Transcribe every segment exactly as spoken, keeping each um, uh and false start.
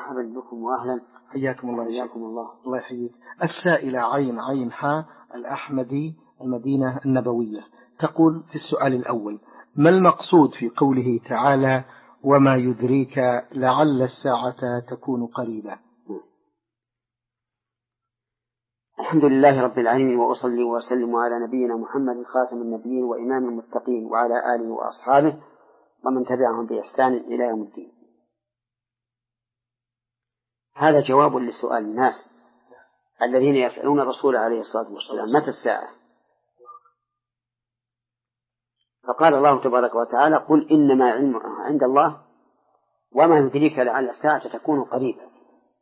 مرحبا بكم وأهلا. حياكم الله. حياكم الله. الله يحييك. السائلة عين عين حاء الأحمدي المدينة النبوية تقول في السؤال الأول: ما المقصود في قوله تعالى وما يدريك لعل الساعة تكون قريبة؟ الحمد لله رب العالمين، وأصلي وأسلم على نبينا محمد خاتم النبيين وإمام المتقين وعلى آله وأصحابه ومن تبعهم بإحسان إلى يوم الدين. هذا جواب لسؤال الناس الذين يسألون الرسول عليه الصلاة والسلام متى الساعة، فقال الله تبارك وتعالى: قل إنما علمها عند الله وما يدريك لعل الساعة تكون قريبا.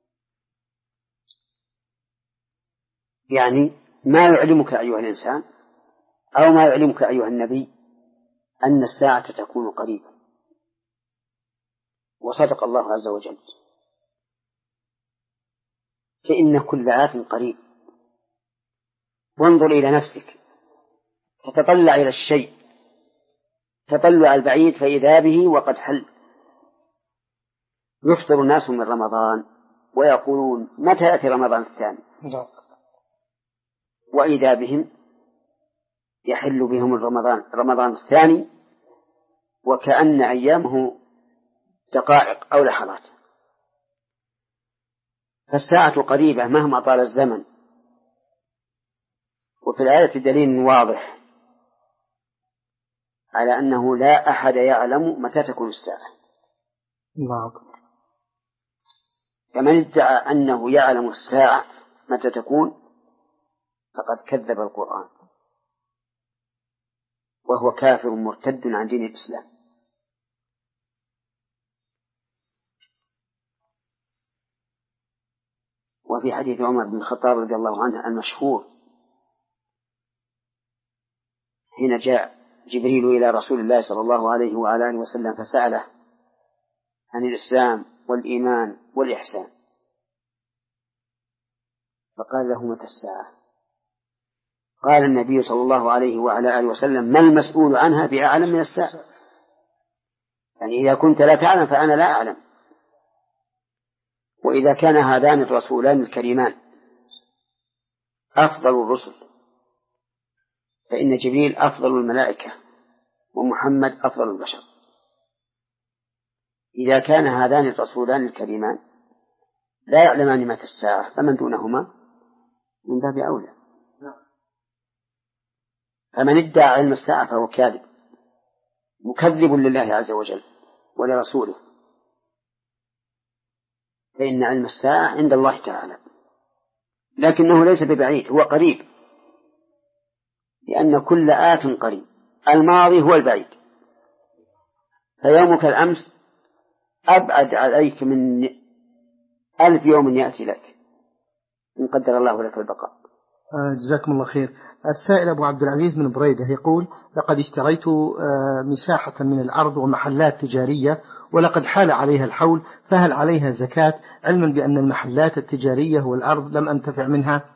يعني ما يعلمك أيها الإنسان أو ما يعلمك أيها النبي أن الساعة تكون قريبا، وصدق الله عز وجل، فإن كل آت قريب. وانظر إلى نفسك، تتطلع إلى الشيء تطلع البعيد فإذا به وقد حل. يفطر الناس من رمضان ويقولون متى يأتي رمضان الثاني، وإذا بهم يحل بهم رمضان رمضان الثاني وكأن أيامه دقائق أو لحظات. فالساعة قريبة مهما طال الزمن. وفي الآية دليل واضح على أنه لا أحد يعلم متى تكون الساعة. الله أكبر. فمن ادعى أنه يعلم الساعة متى تكون فقد كذب القرآن، وهو كافر مرتد عن دين الإسلام. وفي حديث عمر بن الخطاب رضي الله عنه المشهور حين جاء جبريل إلى رسول الله صلى الله عليه وعلى آله وسلم فسأله عن الإسلام والإيمان والإحسان، فقال له متى الساعة؟ قال النبي صلى الله عليه وعلى آله وسلم: ما المسؤول عنها بأعلم من الساعة؟ يعني إذا كنت لا تعلم فأنا لا أعلم. وإذا كان هذان الرسولان الكريمان أفضل الرسل، فإن جبريل أفضل الملائكة ومحمد أفضل البشر. إذا كان هذان الرسولان الكريمان لا يعلمان متى الساعة فمن دونهما من باب أولى. فمن ادعى علم الساعة فهو كاذب مكذب لله عز وجل ولرسوله، فإن علم الساعة عند الله تعالى، لكنه ليس ببعيد، هو قريب، لأن كل آت قريب. الماضي هو البعيد، فيومك الأمس أبعد عليك من ألف يوم يأتي لك إن قدر الله لك البقاء. جزاكم الله خير. السائل أبو عبد العزيز من بريدة يقول: لقد اشتريت مساحة من الأرض ومحلات تجارية ولقد حال عليها الحول، فهل عليها زكاة، علما بأن المحلات التجارية والأرض لم أنتفع منها؟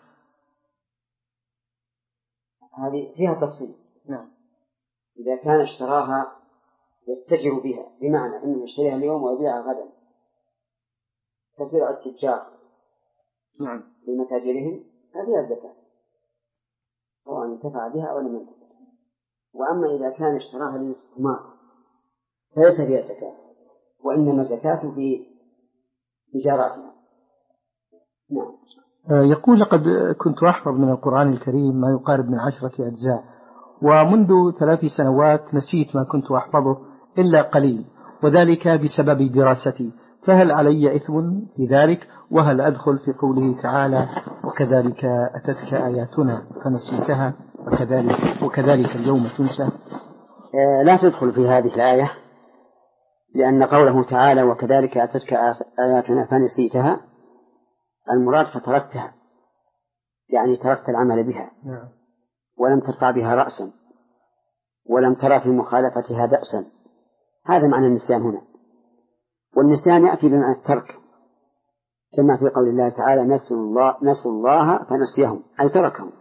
هذه فيها تفصيل. نعم. إذا كان اشتراها يتجر بها، بمعنى أنه يشتريها اليوم ويبيعها غدا كسرع التجار نعم في متاجرهم، هذه الزكاة سواء انتفع بها أو لم ينتفع. وأما إذا كان اشتراها للاستثمار فليس فيها زكاة، وإنما زكاة في تجاراتها. نعم. يقول: لقد كنت أحفظ من القرآن الكريم ما يقارب من عشرة أجزاء، ومنذ ثلاث سنوات نسيت ما كنت أحفظه إلا قليل، وذلك بسبب دراستي، فهل علي إثم في ذلك؟ وهل أدخل في قوله تعالى: وكذلك أتتك آياتنا فنسيتها وكذلك, وكذلك اليوم تنسى؟ لا تدخل في هذه الآية، لأن قوله تعالى: وكذلك أتتك آياتنا فنسيتها، المراد فتركتها، يعني تركت العمل بها ولم ترفع بها رأسا ولم ترى في مخالفتها بأسا. هذا معنى النسيان هنا، والنسيان يأتي بمعنى الترك، كما في قول الله تعالى: نسوا الله, نسوا الله فنسيهم، أي تركهم،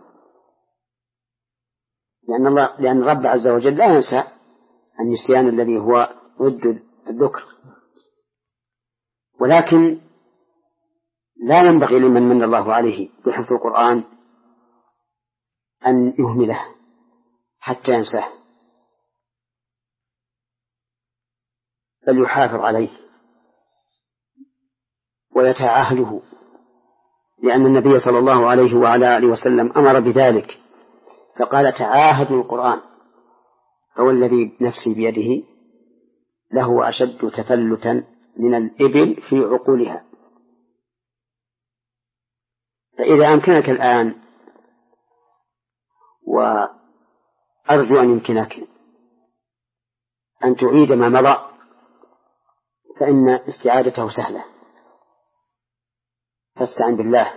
لأن الله لأن الرب عز وجل لا ينسى النسيان الذي هو ضد الذكر. ولكن لا ينبغي لمن من الله عليه بحفظ القرآن أن يهمله حتى ينساه، بل يحافظ عليه ويتعاهده، لأن النبي صلى الله عليه وعلى آله وسلم أمر بذلك فقال تعاهدوا القرآن، هو الذي نفسي بيده له أشد تفلتا من الإبل في عقولها. فإذا أمكنك الآن، وأرجو أن يمكنك أن تعيد ما مضى، فإن استعادته سهلة، فاستعن بالله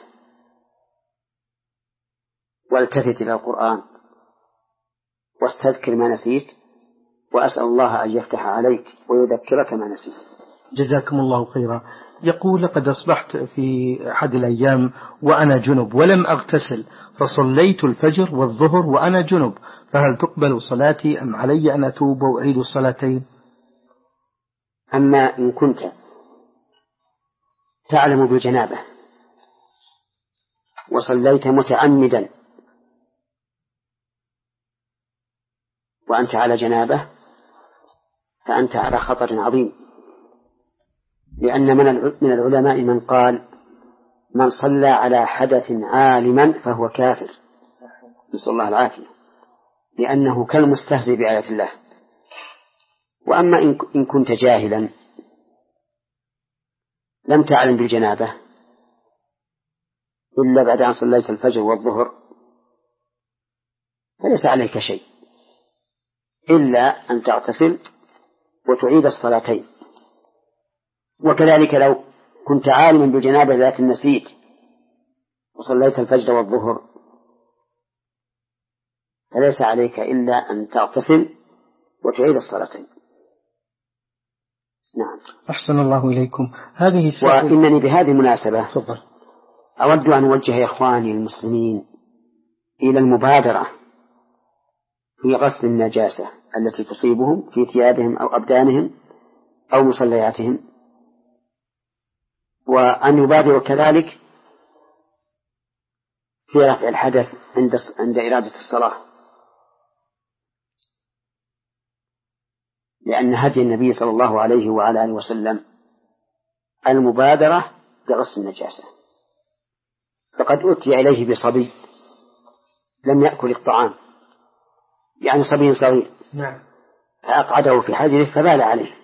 والتفت إلى القرآن واستذكر ما نسيت، وأسأل الله أن يفتح عليك ويذكرك ما نسيت. جزاكم الله خيرا. يقول لقد أصبحت في أحد الأيام وأنا جنب ولم أغتسل، فصليت الفجر والظهر وأنا جنب، فهل تقبل صلاتي أم علي أن أتوب وأعيد الصلاتين؟ أما إن كنت تعلم بالجنابة وصليت متعمدا وأنت على جنابة فأنت على خطر عظيم، لأن من العلماء من قال من صلى على حدث عالما فهو كافر، نسأل الله العافية، لأنه كالمستهزئ بآيات الله. وأما إن كنت جاهلا لم تعلم بالجنابة إلا بعد أن صليت الفجر والظهر، فليس عليك شيء إلا أن تغتسل وتعيد الصلاتين. وكذلك لو كنت عالما بالجنابة لكن نسيت وصليت الفجر والظهر فليس عليك إلا أن تغتسل وتعيد الصلاتين. نعم. أحسن الله إليكم. هذه السائل... وإنني بهذه المناسبة تفضل. أود أن أوجه إخواني المسلمين إلى المبادرة في غسل النجاسة التي تصيبهم في ثيابهم أو أبدانهم أو مصلياتهم، وأن يبادروا كذلك في رفع الحدث عند عند إرادة الصلاة، لأن هدي النبي صلى الله عليه وعلى آله وسلم المبادرة بغسل النجاسة. فقد أتي إليه بصبي لم يأكل الطعام، يعني صبي صغير، نعم، فأقعده في حجره فبال عليه،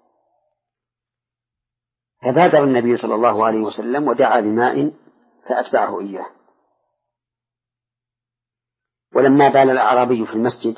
فبادر النبي صلى الله عليه وسلم ودعا بماء فأتبعه إياه. ولما بال الأعرابي في المسجد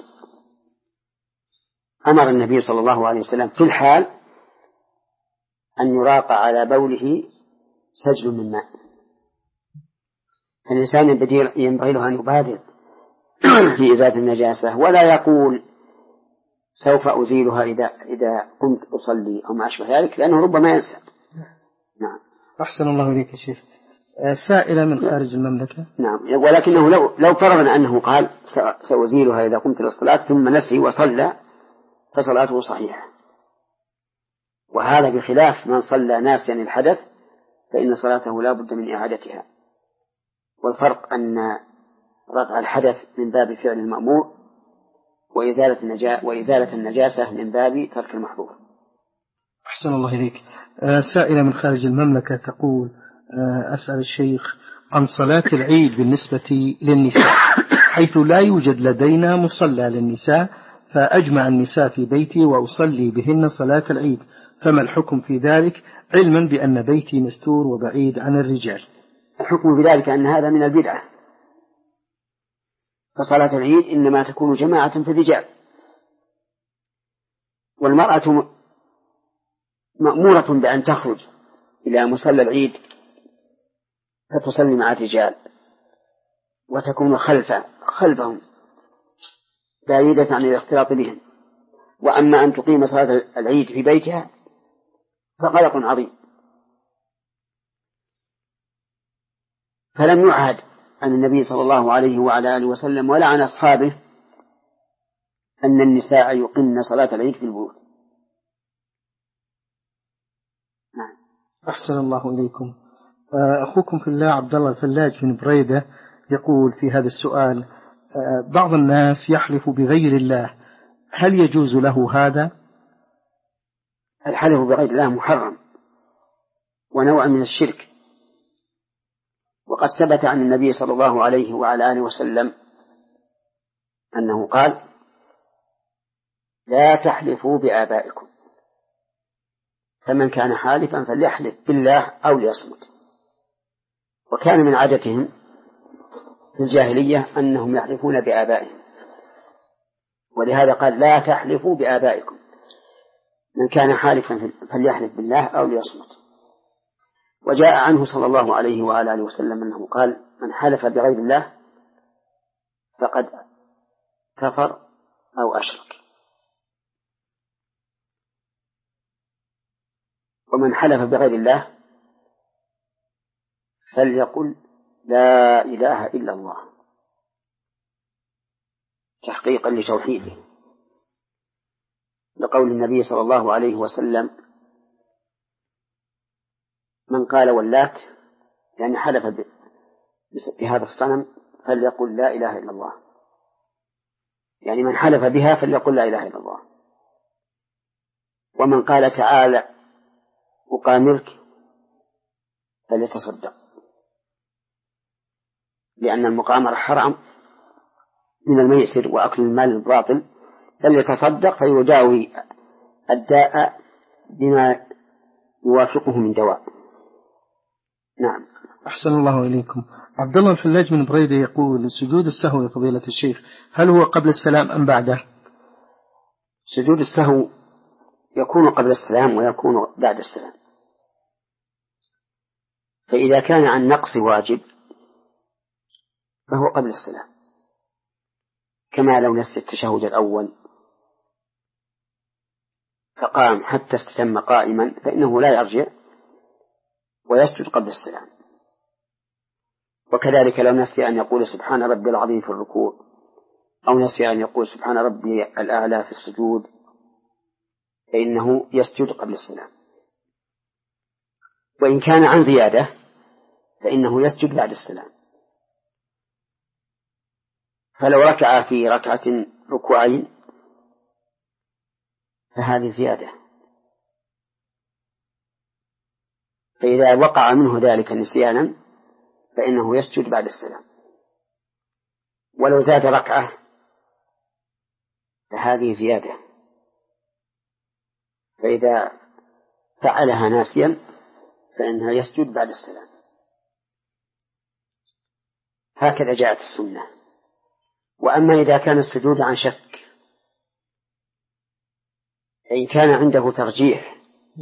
أمر النبي صلى الله عليه وسلم في الحال أن يراق على بوله سجل من ماء. فالإنسان ينبغي له أن يبادر في إزالة النجاسة، ولا يقول سوف أزيلها إذا إذا قمت أصلي أو ما أشبه ذلك، لأنه ربما ينسى. نعم. أحسن الله إليك يا شيخ. سائلة من خارج المملكة. نعم، ولكنه لو لو فرضنا أنه قال سأزيلها إذا قمت للصلاة ثم نسي وصلى فصلاته صحيحة، وهذا بخلاف من صلى ناسيا الحدث فإن صلاته لا بد من إعادتها. والفرق أن رفع الحدث من باب فعل المأمور، وإزالة النجاسة وإزالة النجاسة من باب ترك المحظور. أحسن الله إليك. سائلة من خارج المملكة تقول: أسأل الشيخ عن صلاة العيد بالنسبة للنساء، حيث لا يوجد لدينا مصلى للنساء، فأجمع النساء في بيتي وأصلي بهن صلاة العيد، فما الحكم في ذلك، علما بأن بيتي مستور وبعيد عن الرجال؟ الحكم بذلك أن هذا من البدعة، فصلاة العيد إنما تكون جماعة في الرجال، والمرأة مأمورة بأن تخرج إلى مصلى العيد فتصلي مع الرجال وتكون خلف خلفهم بعيدة عن الاختلاط بهم. وأما أن تقيم صلاة العيد في بيتها فغلط عظيم. فلم يعهد عن النبي صلى الله عليه وعلى آله وسلم ولا عن أصحابه أن النساء يقمن صلاة العيد في البيوت. نعم. أحسن الله إليكم. أخوكم في الله عبد الله الفلاج من بريدة يقول في هذا السؤال: بعض الناس يحلف بغير الله، هل يجوز له هذا؟ الحلف بغير الله محرم ونوع من الشرك، وقد ثبت عن النبي صلى الله عليه وعلى آله وسلم أنه قال: لا تحلفوا بآبائكم، فمن كان حالفا فليحلف بالله أو ليصمت. وكان من عادتهم في الجاهلية أنهم يحلفون بآبائهم، ولهذا قال: لا تحلفوا بآبائكم، من كان حالفا فليحلف بالله أو ليصمت. وجاء عنه صلى الله عليه وعلى آله وسلم أنه قال: من حلف بغير الله فقد كفر أو أشرك، ومن حلف بغير الله فليقل لا إله إلا الله تحقيقا لتوحيده، لقول النبي صلى الله عليه وسلم: من قال واللات، يعني حلف بهذا الصنم، فليقل لا إله إلا الله، يعني من حلف بها فليقل لا إله إلا الله. ومن قال تعالى أقامرك فليتصدق، لأن المقامرة حرام من الميسر وأكل المال الباطل، فليتصدق فيداوي الداء بما يوافقه من دواء. نعم. أحسن الله إليكم. عبد الله الفلاج من بريدة يقول: سجود السهو يا فضيلة الشيخ، هل هو قبل السلام أم بعده؟ سجود السهو يكون قبل السلام ويكون بعد السلام، فإذا كان عن نقص واجب فهو قبل السلام، كما لو نسي التشهد الأول فقام حتى استتم قائما فإنه لا يرجع ويسجد قبل السلام. وكذلك لو نسي أن يقول سبحان ربي العظيم في الركوع، أو نسي أن يقول سبحان ربي الأعلى في السجود، فإنه يسجد قبل السلام. وإن كان عن زيادة فإنه يسجد بعد السلام. فلو ركع في ركعة ركوعين فهذه زيادة، فإذا وقع منه ذلك نسيانا فإنه يسجد بعد السلام. ولو زاد ركعة فهذه زيادة، فإذا فعلها ناسيا فإنها يسجد بعد السلام. هكذا جاءت السنة. وأما إذا كان السجود عن شك، إن كان عنده ترجيح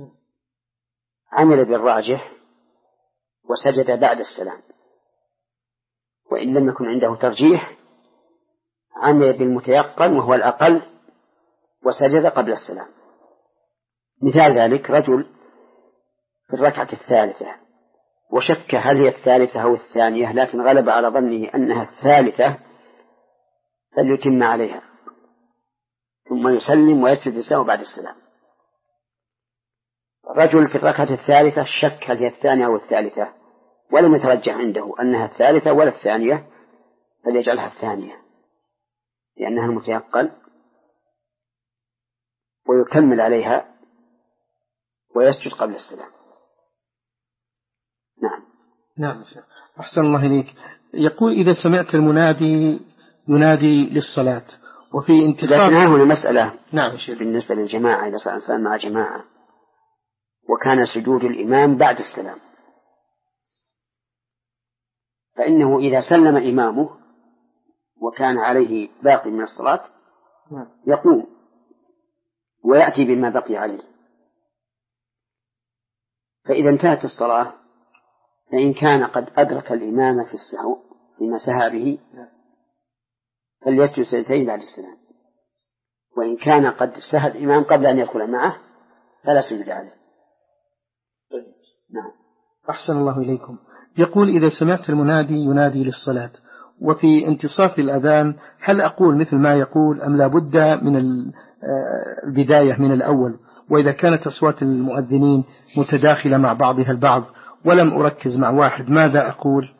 عمل بالراجح وسجد بعد السلام، وإن لم يكن عنده ترجيح عمل بالمتيقن وهو الأقل وسجد قبل السلام. مثال ذلك: رجل في الركعة الثالثة وشك هل هي الثالثة أو الثانية، لكن غلب على ظنه أنها الثالثة، فليتم عليها ثم يسلم ويسجد السهو بعد السلام. رجل في الركعة الثالثة شك هل هي الثانية أو الثالثة ولم يترجح عنده أنها الثالثة ولا الثانية، فليجعلها الثانية لأنها المتيقن، ويكمل عليها ويسجد قبل السلام. نعم. نعم. أحسن الله إليك. يقول: إذا سمعت المنادي ينادي للصلاة وفي انتصار، لكن هنا مسألة. نعم. بالنسبة للجماعة، إذا صار إنسان مع جماعة وكان سجود الإمام بعد السلام، فإنه إذا سلم إمامه وكان عليه باقي من الصلاة يقوم ويأتي بما بقي عليه. فإذا انتهت الصلاة فإن كان قد أدرك الإمام في السهو فيما سهى به فليسجد سجدتين بعد السلام، وإن كان قد سهى الإمام قبل أن يدخل معه فلا سجد عليه. نعم. أحسن الله إليكم. يقول: إذا سمعت المنادي ينادي للصلاة وفي انتصاف الأذان، هل أقول مثل ما يقول أم لا بد من البداية من الأول؟ وإذا كانت أصوات المؤذنين متداخلة مع بعضها البعض ولم أركز مع واحد ماذا أقول؟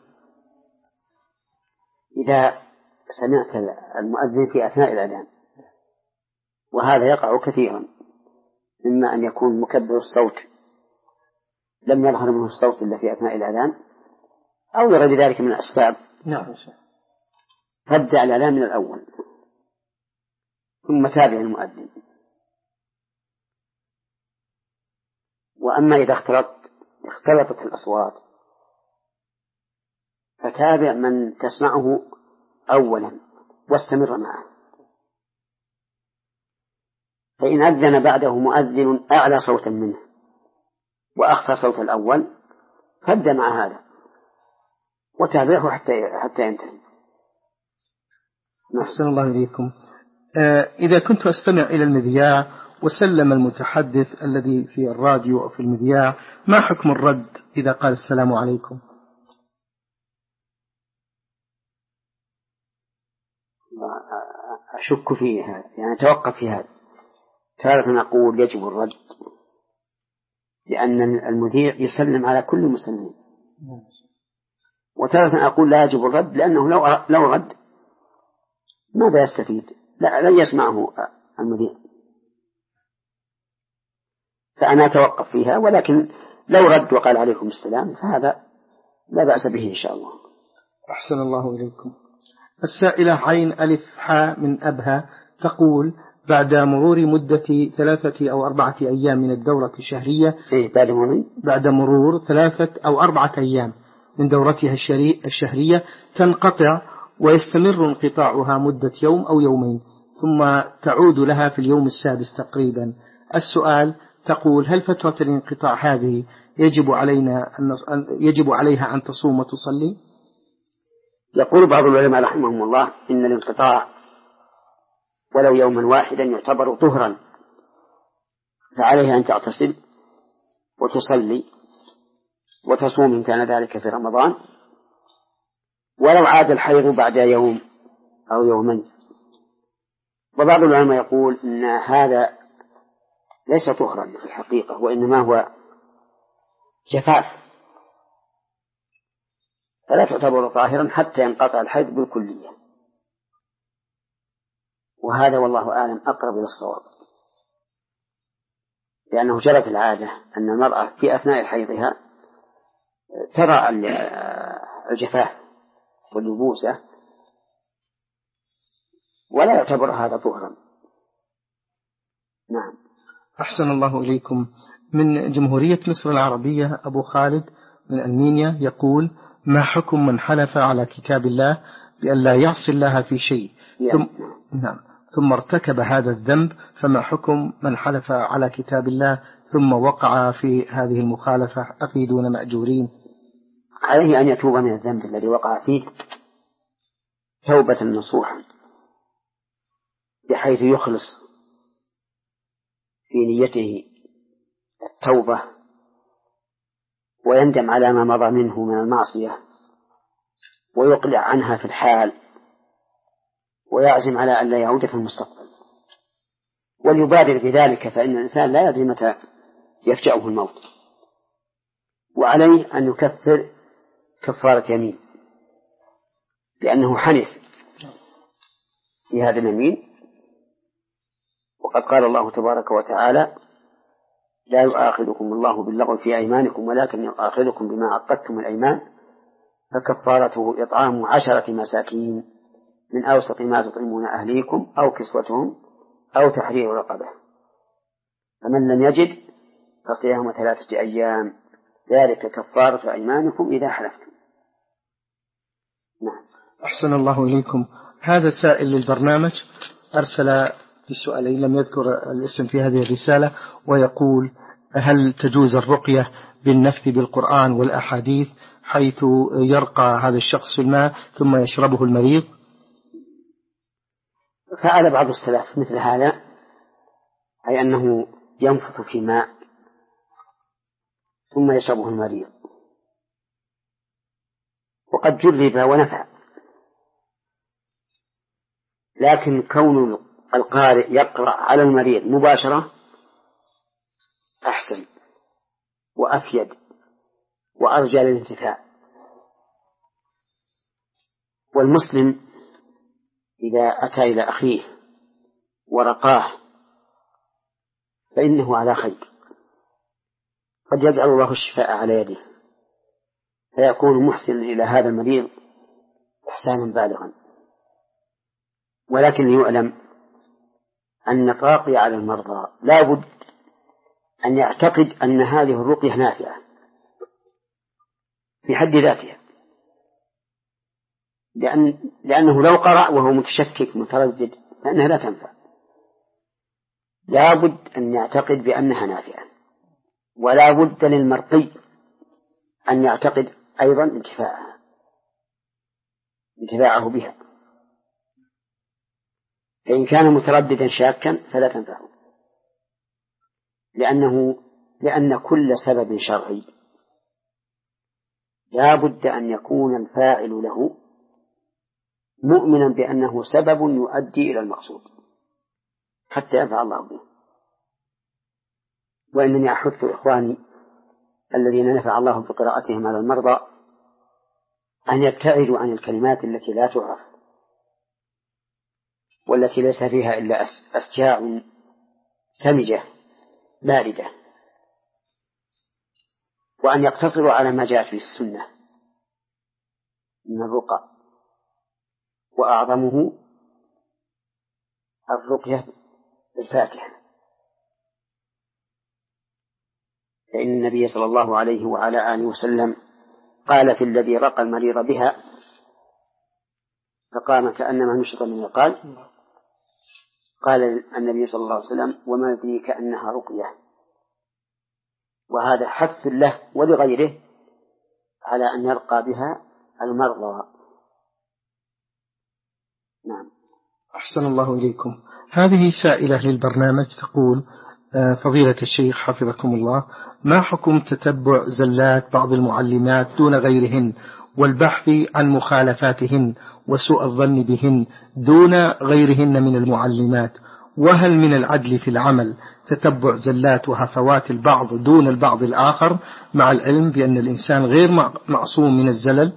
إذا سمعت المؤذن في أثناء الأذان، وهذا يقع كثيرا، إما أن يكون مكبر الصوت لم يظهر منه الصوت إلا في أثناء الأذان، أو يرد ذلك من الأسباب. نعم. فابدأ الأذان من الأول ثم تابع المؤذن. وأما إذا اختلطت اختلطت الأصوات فتابع من تسمعه أولا واستمر معه، فإن أذن بعده مؤذن أعلى صوتا منه وأخفى صوت الأول فابدأ مع هذا وتابعه حتى حتى ينتهي. أحسن الله إليكم. آه إذا كنت أستمع إلى المذياع وسلم المتحدث الذي في الراديو أو في المذياع، ما حكم الرد إذا قال السلام عليكم؟ أشك فيه هذا، يعني توقف في هذا. تارة أقول يجب الرد لأن المذيع يسلم على كل مسلم، وتارة أقول لا يجب الرد لأنه لو لو رد ماذا يستفيد؟ لا لن يسمعه المذيع. فأنا أتوقف فيها، ولكن لو رد وقال عليكم السلام فهذا لا بأس به إن شاء الله. أحسن الله إليكم. السائلة عين ألف حاء من أبها تقول: بعد مرور مدة ثلاثة أو أربعة أيام من الدورة الشهرية، إيه بعد مرور بعد مرور ثلاثة أو أربعة أيام من دورتها الشهرية تنقطع ويستمر انقطاعها مدة يوم أو يومين ثم تعود لها في اليوم السادس تقريبا. السؤال: تقول هل فترة الانقطاع هذه يجب علينا أن يجب عليها أن تصوم وتصلي؟ يقول بعض العلماء رحمهم الله إن الانقطاع ولو يوما واحدا يعتبر طهرا، فعليها أن تغتسل وتصلي وتصوم إن كان ذلك في رمضان، ولو عاد الحيض بعد يوم أو يومين. وبعض العلماء يقول إن هذا ليس طهرا في الحقيقة، وإنما هو جفاف، فلا تعتبر طاهرا حتى ينقطع الحيض بالكلية. وهذا والله أعلم أقرب إلى الصواب، لأنه جرت العادة أن المرأة في أثناء حيضها ترى الجفاف واليبوسة ولا يعتبر هذا طهرا. نعم. أحسن الله إليكم. من جمهورية مصر العربية أبو خالد من ألمانيا يقول: ما حكم من حلف على كتاب الله بأن لا يعصي الله في شيء ثم, نعم. ثم ارتكب هذا الذنب، فما حكم من حلف على كتاب الله ثم وقع في هذه المخالفة أفيدون مأجورين؟ عليه أن يتوب من الذنب الذي وقع فيه توبة نصوحا، بحيث يخلص في نيته التوبة ويندم على ما مضى منه من المعصية ويقلع عنها في الحال ويعزم على أن لا يعود في المستقبل، وليبادر بذلك، فإن الإنسان لا يدري متى يفجأه الموت. وعليه أن يكفر كفارة يمين لأنه حنث في هذا اليمين. وقد قال الله تبارك وتعالى: لا يؤاخذكم الله باللغو في أيمانكم ولكن يؤاخذكم بما عقدتم الأيمان فكفارته إطعام عشرة مساكين من أوسط ما تطعمون أهليكم أو كسوتهم أو تحرير رقبة، فمن لم يجد فصيام ثلاثة أيام ذلك كفارة أيمانكم إذا حلفتم. نعم. أحسن الله إليكم. هذا سائل للبرنامج أرسل بسؤالين لم يذكر الاسم في هذه الرسالة، ويقول: هل تجوز الرقية بالنفث بالقرآن والأحاديث حيث يرقى هذا الشخص في الماء ثم يشربه المريض؟ فعل بعض السلف مثل هذا، أي أنه ينفث في ماء ثم يشربه المريض، وقد جرب ونفع، لكن كون القارئ يقرأ على المريض مباشرة أحسن وأفيد وأرجى للانتفاع. والمسلم إذا أتى إلى أخيه ورقاه فإنه على خير، قد يجعل الله الشفاء على يده فيكون محسن إلى هذا المريض إحسانا بالغا. ولكن يعلم أن الراقي على المرضى لا بد أن يعتقد أن هذه الرقية نافعة في حد ذاتها، لأن لأنه لو قرأ وهو متشكك متردد فإنها لا تنفع. لا بد أن يعتقد بأنها نافعة، ولا بد للمرقي أن يعتقد أيضا انتفاعها انتفاعه بها. فإن كان مترددا شاكا فلا تنفعه، لأنه لأن كل سبب شرعي لا بد أن يكون الفاعل له مؤمنا بأنه سبب يؤدي إلى المقصود حتى ينفع الله به. وإنني أحث إخواني الذين نفع الله بقراءتهم على المرضى أن يبتعدوا عن الكلمات التي لا تعرف والتي ليس فيها إلا أسجاع سمجة باردة، وأن يقتصروا على ما جاءت في السنة من الرقى، وأعظمه الرقية بالفاتحة، فإن النبي صلى الله عليه وعلى آله وسلم قال في الذي رقى المريض بها فقام كأنما نشط من قال قال النبي صلى الله عليه وسلم وما يدريك أنها رقية. وهذا حث له ولغيره على أن يرقى بها المرضى. نعم. أحسن الله إليكم. هذه سائلة للبرنامج تقول: فضيلة الشيخ حفظكم الله، ما حكم تتبع زلات بعض المعلمات دون غيرهن والبحث عن مخالفاتهن وسوء الظن بهن دون غيرهن من المعلمات؟ وهل من العدل في العمل تتبع زلات وهفوات البعض دون البعض الآخر مع العلم بأن الإنسان غير معصوم من الزلل؟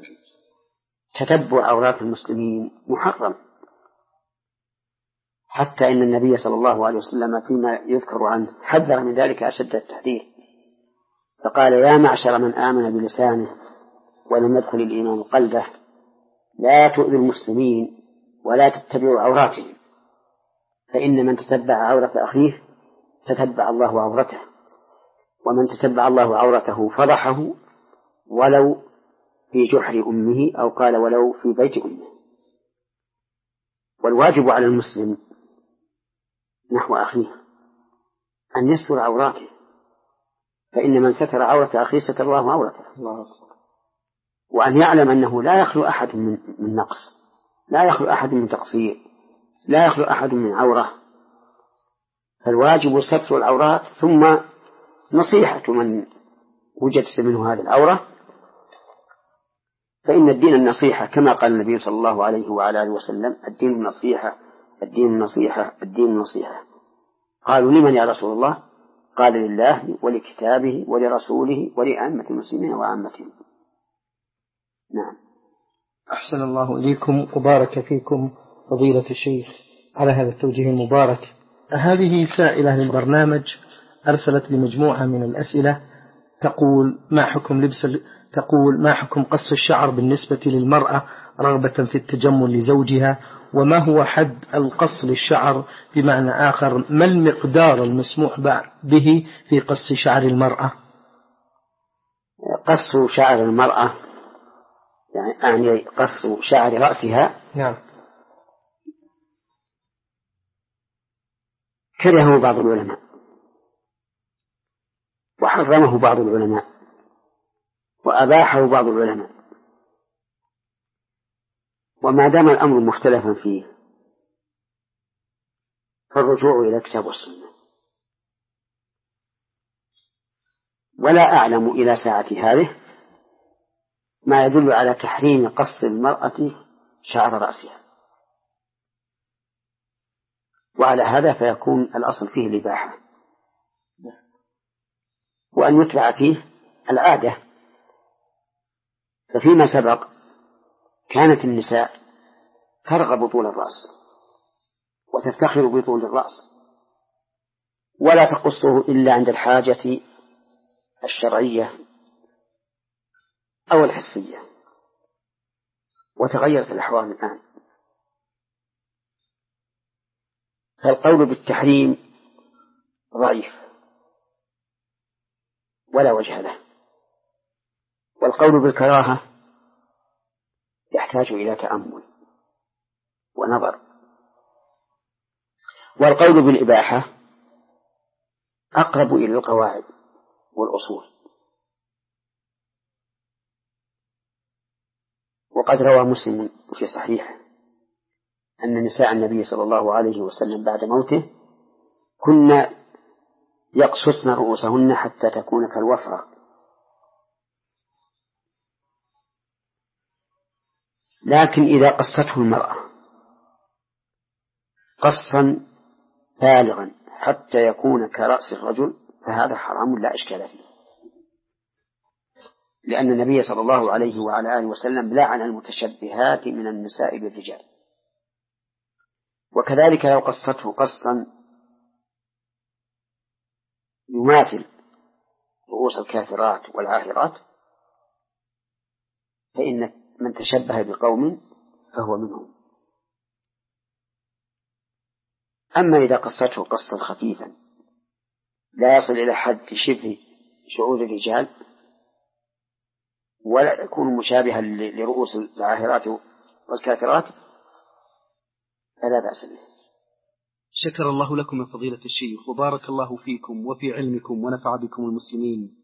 تتبع عورات المسلمين محرم، حتى إن النبي صلى الله عليه وسلم فيما يذكر عنه حذر من ذلك أشد التحذير، فقال: يا معشر من آمن بلسانه ولم يدخل الإيمان قلبه لا تؤذوا المسلمين ولا تتبعوا عوراتهم، فإن من تتبع عورة أخيه تتبع الله عورته، ومن تتبع الله عورته فضحه ولو في جحر أمه، أو قال ولو في بيت أمه. والواجب على المسلم نحو أخيه أن يستر عوراته، فإن من ستر عورة أخيه ستر الله عورته. وأن يعلم أنه لا يخلو أحد من, من نقص، لا يخلو أحد من تقصير، لا يخلو أحد من عورة، فالواجب ستر العورات ثم نصيحة من وجدت منه هذه العورة، فإن الدين النصيحة كما قال النبي صلى الله عليه وعلى آله وسلم: الدين النصيحة الدين النصيحة الدين النصيحة. قالوا: لمن يا رسول الله؟ قال: لله ولكتابه ولرسوله ولأئمة المسلمين وعامتهم. نعم. أحسن الله إليكم وبارك فيكم فضيلة الشيخ على هذا التوجيه المبارك. هذه سائلة للبرنامج أرسلت لمجموعة من الأسئلة تقول: ما حكم لبس تقول ما حكم قص الشعر بالنسبة للمرأة رغبة في التجمل لزوجها؟ وما هو حد القص للشعر؟ بمعنى آخر، ما المقدار المسموح به في قص شعر المرأة؟ قص شعر المرأة يعني قص شعر رأسها. نعم. كرهه بعض العلماء وحرمه بعض العلماء وأباحه بعض العلماء، وما دام الأمر مختلفا فيه فالرجوع إلى الكتاب والسنة. ولا أعلم إلى ساعة هذه ما يدل على تحريم قص المرأة شعر رأسها، وعلى هذا فيكون الأصل فيه الإباحة، وأن يتبع فيه العادة ففيما سبق كانت النساء ترغب طول الرأس وتفتخر بطول الرأس ولا تقصه إلا عند الحاجة الشرعية أو الحسية، وتغيرت الأحوال الآن، فالقول بالتحريم ضعيف ولا وجه له، والقول بالكراهة يحتاج إلى تأمل ونظر، والقول بالإباحة أقرب إلى القواعد والأصول. وقد روى مسلم في صحيحه أن نساء النبي صلى الله عليه وسلم بعد موته كنا يقصصن رؤوسهن حتى تكون كالوفرة، لكن إذا قصته المرأة قصا بالغا حتى يكون كرأس الرجل فهذا حرام لا إشكال فيه، لأن النبي صلى الله عليه وعلى آله وسلم لعن المتشبهات من النساء بالرجال. وكذلك لو قصته قصا يماثل رؤوس الكافرات والعاهرات فإن من تشبه بقوم فهو منهم. أما إذا قصته قصا خفيفا لا يصل إلى حد شبه شعور الرجال ولا يكون مشابها لرؤوس العاهرات والكافرات فلا بأس به. شكر الله لكم يا فضيلة الشيخ وبارك الله فيكم وفي علمكم ونفع بكم المسلمين.